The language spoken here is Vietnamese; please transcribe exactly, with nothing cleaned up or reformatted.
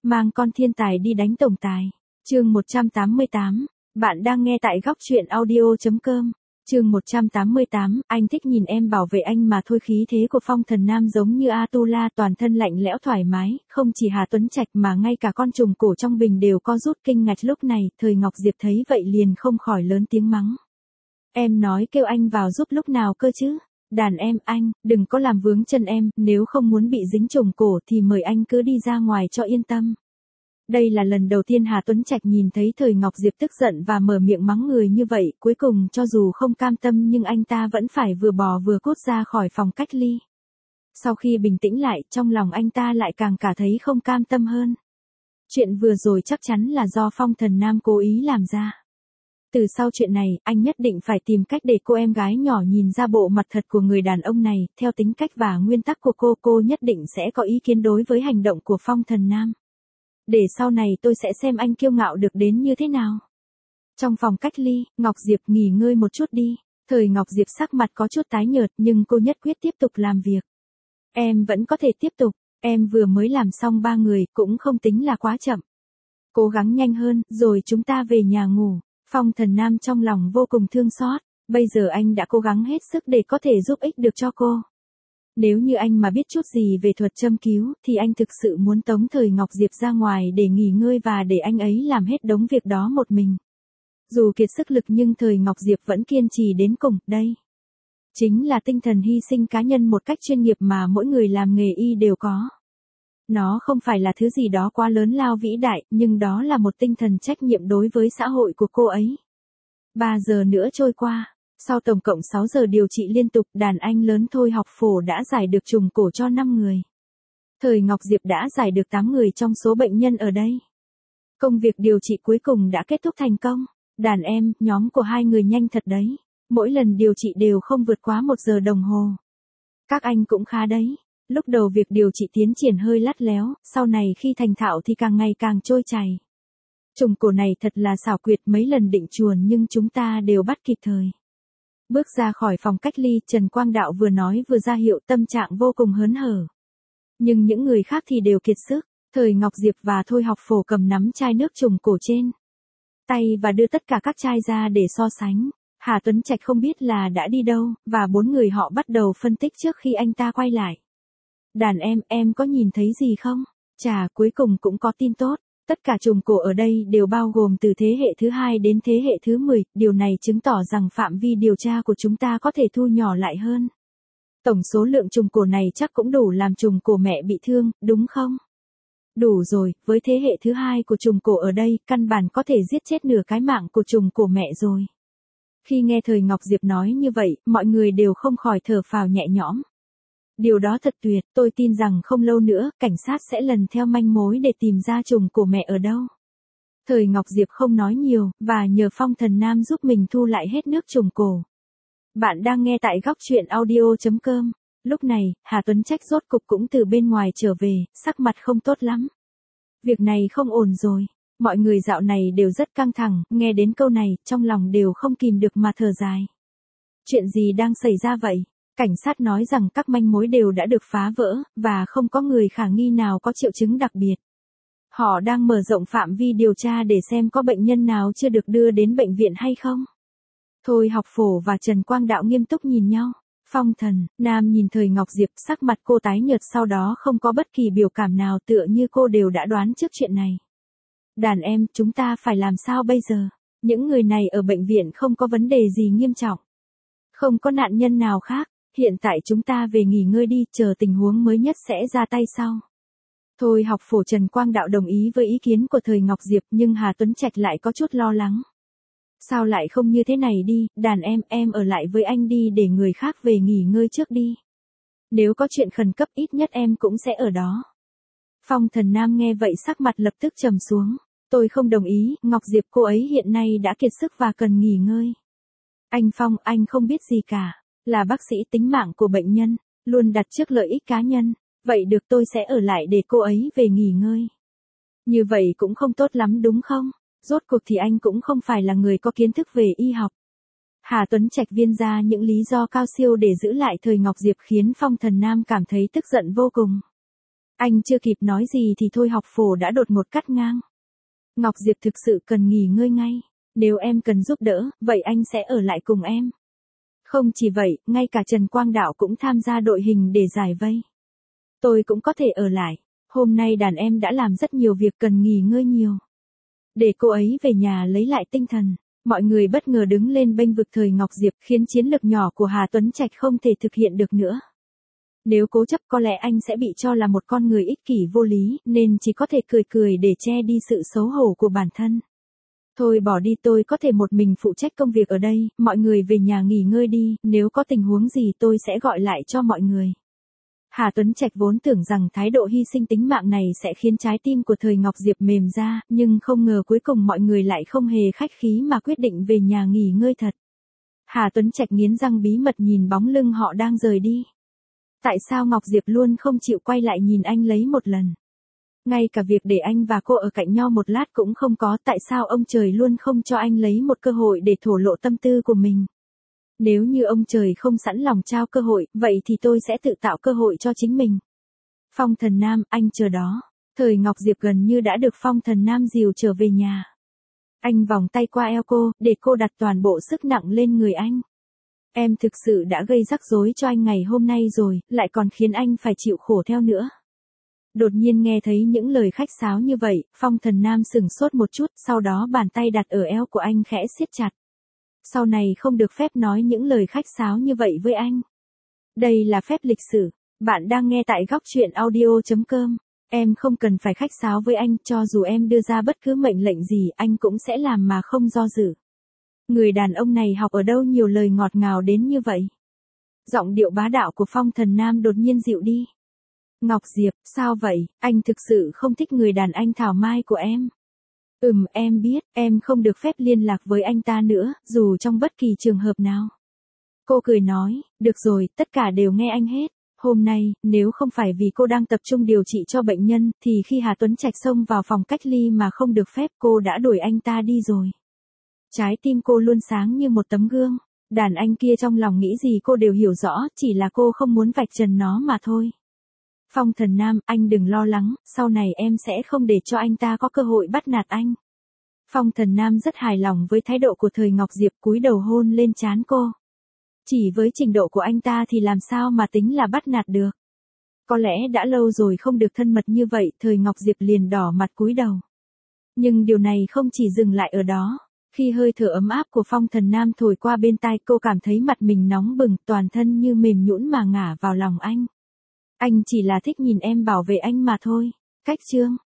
mang con thiên tài đi đánh tổng tài. Chương một trăm tám mươi tám, bạn đang nghe tại góc truyện audio chấm com. Chương một trăm tám mươi tám, anh thích nhìn em bảo vệ anh mà thôi. Khí thế của Phong Thần Nam giống như Atula, toàn thân lạnh lẽo thoải mái, không chỉ Hà Tuấn Trạch mà ngay cả con trùng cổ trong bình đều co rút kinh ngạc. Lúc này, Thời Ngọc Diệp thấy vậy liền không khỏi lớn tiếng mắng. Em nói kêu anh vào giúp lúc nào cơ chứ? Đàn em, anh, đừng có làm vướng chân em, nếu không muốn bị dính trùng cổ thì mời anh cứ đi ra ngoài cho yên tâm. Đây là lần đầu tiên Hà Tuấn Trạch nhìn thấy Thời Ngọc Diệp tức giận và mở miệng mắng người như vậy, cuối cùng cho dù không cam tâm nhưng anh ta vẫn phải vừa bò vừa cút ra khỏi phòng cách ly. Sau khi bình tĩnh lại, trong lòng anh ta lại càng cả thấy không cam tâm hơn. Chuyện vừa rồi chắc chắn là do Phong Thần Nam cố ý làm ra. Từ sau chuyện này, anh nhất định phải tìm cách để cô em gái nhỏ nhìn ra bộ mặt thật của người đàn ông này, theo tính cách và nguyên tắc của cô, cô nhất định sẽ có ý kiến đối với hành động của Phong Thần Nam. Để sau này tôi sẽ xem anh kiêu ngạo được đến như thế nào. Trong phòng cách ly, Ngọc Diệp nghỉ ngơi một chút đi. Thời Ngọc Diệp sắc mặt có chút tái nhợt nhưng cô nhất quyết tiếp tục làm việc. Em vẫn có thể tiếp tục, em vừa mới làm xong ba người, cũng không tính là quá chậm. Cố gắng nhanh hơn, rồi chúng ta về nhà ngủ. Phong Thần Nam trong lòng vô cùng thương xót, bây giờ anh đã cố gắng hết sức để có thể giúp ích được cho cô. Nếu như anh mà biết chút gì về thuật châm cứu, thì anh thực sự muốn tống Thời Ngọc Diệp ra ngoài để nghỉ ngơi và để anh ấy làm hết đống việc đó một mình. Dù kiệt sức lực nhưng Thời Ngọc Diệp vẫn kiên trì đến cùng, đây. Chính là tinh thần hy sinh cá nhân một cách chuyên nghiệp mà mỗi người làm nghề y đều có. Nó không phải là thứ gì đó quá lớn lao vĩ đại, nhưng đó là một tinh thần trách nhiệm đối với xã hội của cô ấy. Ba giờ nữa trôi qua. Sau tổng cộng sáu giờ điều trị liên tục, đàn anh lớn Thôi Học Phổ đã giải được trùng cổ cho năm người. Thời Ngọc Diệp đã giải được tám người trong số bệnh nhân ở đây. Công việc điều trị cuối cùng đã kết thúc thành công. Đàn em, nhóm của hai người nhanh thật đấy. Mỗi lần điều trị đều không vượt quá một giờ đồng hồ. Các anh cũng khá đấy. Lúc đầu việc điều trị tiến triển hơi lắt léo, sau này khi thành thạo thì càng ngày càng trôi chảy. Trùng cổ này thật là xảo quyệt, mấy lần định chuồn nhưng chúng ta đều bắt kịp thời. Bước ra khỏi phòng cách ly, Trần Quang Đạo vừa nói vừa ra hiệu, tâm trạng vô cùng hớn hở. Nhưng những người khác thì đều kiệt sức. Thời Ngọc Diệp và Thôi Học Phổ cầm nắm chai nước trùng cổ trên tay và đưa tất cả các chai ra để so sánh. Hà Tuấn Trạch không biết là đã đi đâu, và bốn người họ bắt đầu phân tích trước khi anh ta quay lại. Đàn em, em có nhìn thấy gì không? Chà, cuối cùng cũng có tin tốt. Tất cả trùng cổ ở đây đều bao gồm từ thế hệ thứ hai đến thế hệ thứ mười, điều này chứng tỏ rằng phạm vi điều tra của chúng ta có thể thu nhỏ lại hơn. Tổng số lượng trùng cổ này chắc cũng đủ làm trùng cổ mẹ bị thương, đúng không? Đủ rồi, với thế hệ thứ hai của trùng cổ ở đây, căn bản có thể giết chết nửa cái mạng của trùng cổ mẹ rồi. Khi nghe Thời Ngọc Diệp nói như vậy, mọi người đều không khỏi thở phào nhẹ nhõm. Điều đó thật tuyệt, tôi tin rằng không lâu nữa, cảnh sát sẽ lần theo manh mối để tìm ra trùng cổ mẹ ở đâu. Thời Ngọc Diệp không nói nhiều, và nhờ Phong Thần Nam giúp mình thu lại hết nước trùng cổ. Bạn đang nghe tại góc truyện audio chấm com. Lúc này, Hà Tuấn Trạch rốt cục cũng từ bên ngoài trở về, sắc mặt không tốt lắm. Việc này không ổn rồi. Mọi người dạo này đều rất căng thẳng, nghe đến câu này, trong lòng đều không kìm được mà thở dài. Chuyện gì đang xảy ra vậy? Cảnh sát nói rằng các manh mối đều đã được phá vỡ, và không có người khả nghi nào có triệu chứng đặc biệt. Họ đang mở rộng phạm vi điều tra để xem có bệnh nhân nào chưa được đưa đến bệnh viện hay không. Thôi Học Phổ và Trần Quang Đạo nghiêm túc nhìn nhau. Phong Thần Nam nhìn Thời Ngọc Diệp, sắc mặt cô tái nhợt, sau đó không có bất kỳ biểu cảm nào, tựa như cô đều đã đoán trước chuyện này. Đàn em, chúng ta phải làm sao bây giờ? Những người này ở bệnh viện không có vấn đề gì nghiêm trọng. Không có nạn nhân nào khác. Hiện tại chúng ta về nghỉ ngơi đi, chờ tình huống mới nhất sẽ ra tay sau. Thôi Học Phổ Trần Quang Đạo đồng ý với ý kiến của Thời Ngọc Diệp, nhưng Hà Tuấn Trạch lại có chút lo lắng. Sao lại không như thế này đi, đàn em, em ở lại với anh đi để người khác về nghỉ ngơi trước đi. Nếu có chuyện khẩn cấp ít nhất em cũng sẽ ở đó. Phong Thần Nam nghe vậy sắc mặt lập tức trầm xuống. Tôi không đồng ý, Ngọc Diệp cô ấy hiện nay đã kiệt sức và cần nghỉ ngơi. Anh Phong, anh không biết gì cả. Là bác sĩ, tính mạng của bệnh nhân, luôn đặt trước lợi ích cá nhân. Vậy được, tôi sẽ ở lại để cô ấy về nghỉ ngơi. Như vậy cũng không tốt lắm đúng không? Rốt cuộc thì anh cũng không phải là người có kiến thức về y học. Hà Tuấn Trạch viên ra những lý do cao siêu để giữ lại Thời Ngọc Diệp khiến Phong Thần Nam cảm thấy tức giận vô cùng. Anh chưa kịp nói gì thì thôi học phổ đã đột ngột cắt ngang. Ngọc Diệp thực sự cần nghỉ ngơi ngay. Nếu em cần giúp đỡ, vậy anh sẽ ở lại cùng em. Không chỉ vậy, ngay cả Trần Quang Đạo cũng tham gia đội hình để giải vây. Tôi cũng có thể ở lại. Hôm nay đàn em đã làm rất nhiều việc cần nghỉ ngơi nhiều. Để cô ấy về nhà lấy lại tinh thần. Mọi người bất ngờ đứng lên bênh vực Thời Ngọc Diệp khiến chiến lực nhỏ của Hà Tuấn Trạch không thể thực hiện được nữa. Nếu cố chấp có lẽ anh sẽ bị cho là một con người ích kỷ vô lý, nên chỉ có thể cười cười để che đi sự xấu hổ của bản thân. Thôi bỏ đi, tôi có thể một mình phụ trách công việc ở đây, mọi người về nhà nghỉ ngơi đi, nếu có tình huống gì tôi sẽ gọi lại cho mọi người. Hà Tuấn Trạch vốn tưởng rằng thái độ hy sinh tính mạng này sẽ khiến trái tim của Thời Ngọc Diệp mềm ra, nhưng không ngờ cuối cùng mọi người lại không hề khách khí mà quyết định về nhà nghỉ ngơi thật. Hà Tuấn Trạch nghiến răng bí mật nhìn bóng lưng họ đang rời đi. Tại sao Ngọc Diệp luôn không chịu quay lại nhìn anh lấy một lần? Ngay cả việc để anh và cô ở cạnh nhau một lát cũng không có, tại sao ông trời luôn không cho anh lấy một cơ hội để thổ lộ tâm tư của mình? Nếu như ông trời không sẵn lòng trao cơ hội, vậy thì tôi sẽ tự tạo cơ hội cho chính mình. Phong Thần Nam, anh chờ đó. Thời Ngọc Diệp gần như đã được Phong Thần Nam dìu trở về nhà. Anh vòng tay qua eo cô, để cô đặt toàn bộ sức nặng lên người anh. Em thực sự đã gây rắc rối cho anh ngày hôm nay rồi, lại còn khiến anh phải chịu khổ theo nữa. Đột nhiên nghe thấy những lời khách sáo như vậy, Phong Thần Nam sửng sốt một chút, sau đó bàn tay đặt ở eo của anh khẽ siết chặt. Sau này không được phép nói những lời khách sáo như vậy với anh. Đây là phép lịch sử. Bạn đang nghe tại góc truyện audio chấm com. Em không cần phải khách sáo với anh, cho dù em đưa ra bất cứ mệnh lệnh gì, anh cũng sẽ làm mà không do dự. Người đàn ông này học ở đâu nhiều lời ngọt ngào đến như vậy? Giọng điệu bá đạo của Phong Thần Nam đột nhiên dịu đi. Ngọc Diệp, sao vậy, anh thực sự không thích người đàn anh thảo mai của em. Ừm, em biết, em không được phép liên lạc với anh ta nữa, dù trong bất kỳ trường hợp nào. Cô cười nói, được rồi, tất cả đều nghe anh hết. Hôm nay, nếu không phải vì cô đang tập trung điều trị cho bệnh nhân, thì khi Hà Tuấn Trạch xông vào phòng cách ly mà không được phép, cô đã đuổi anh ta đi rồi. Trái tim cô luôn sáng như một tấm gương. Đàn anh kia trong lòng nghĩ gì cô đều hiểu rõ, chỉ là cô không muốn vạch trần nó mà thôi. Phong Thần Nam, anh đừng lo lắng, sau này em sẽ không để cho anh ta có cơ hội bắt nạt anh. Phong Thần Nam rất hài lòng với thái độ của Thời Ngọc Diệp, cúi đầu hôn lên trán cô. Chỉ với trình độ của anh ta thì làm sao mà tính là bắt nạt được. Có lẽ đã lâu rồi không được thân mật như vậy, Thời Ngọc Diệp liền đỏ mặt cúi đầu. Nhưng điều này không chỉ dừng lại ở đó. Khi hơi thở ấm áp của Phong Thần Nam thổi qua bên tai, cô cảm thấy mặt mình nóng bừng, toàn thân như mềm nhũn mà ngả vào lòng anh. Anh chỉ là thích nhìn em bảo vệ anh mà thôi. Cách chương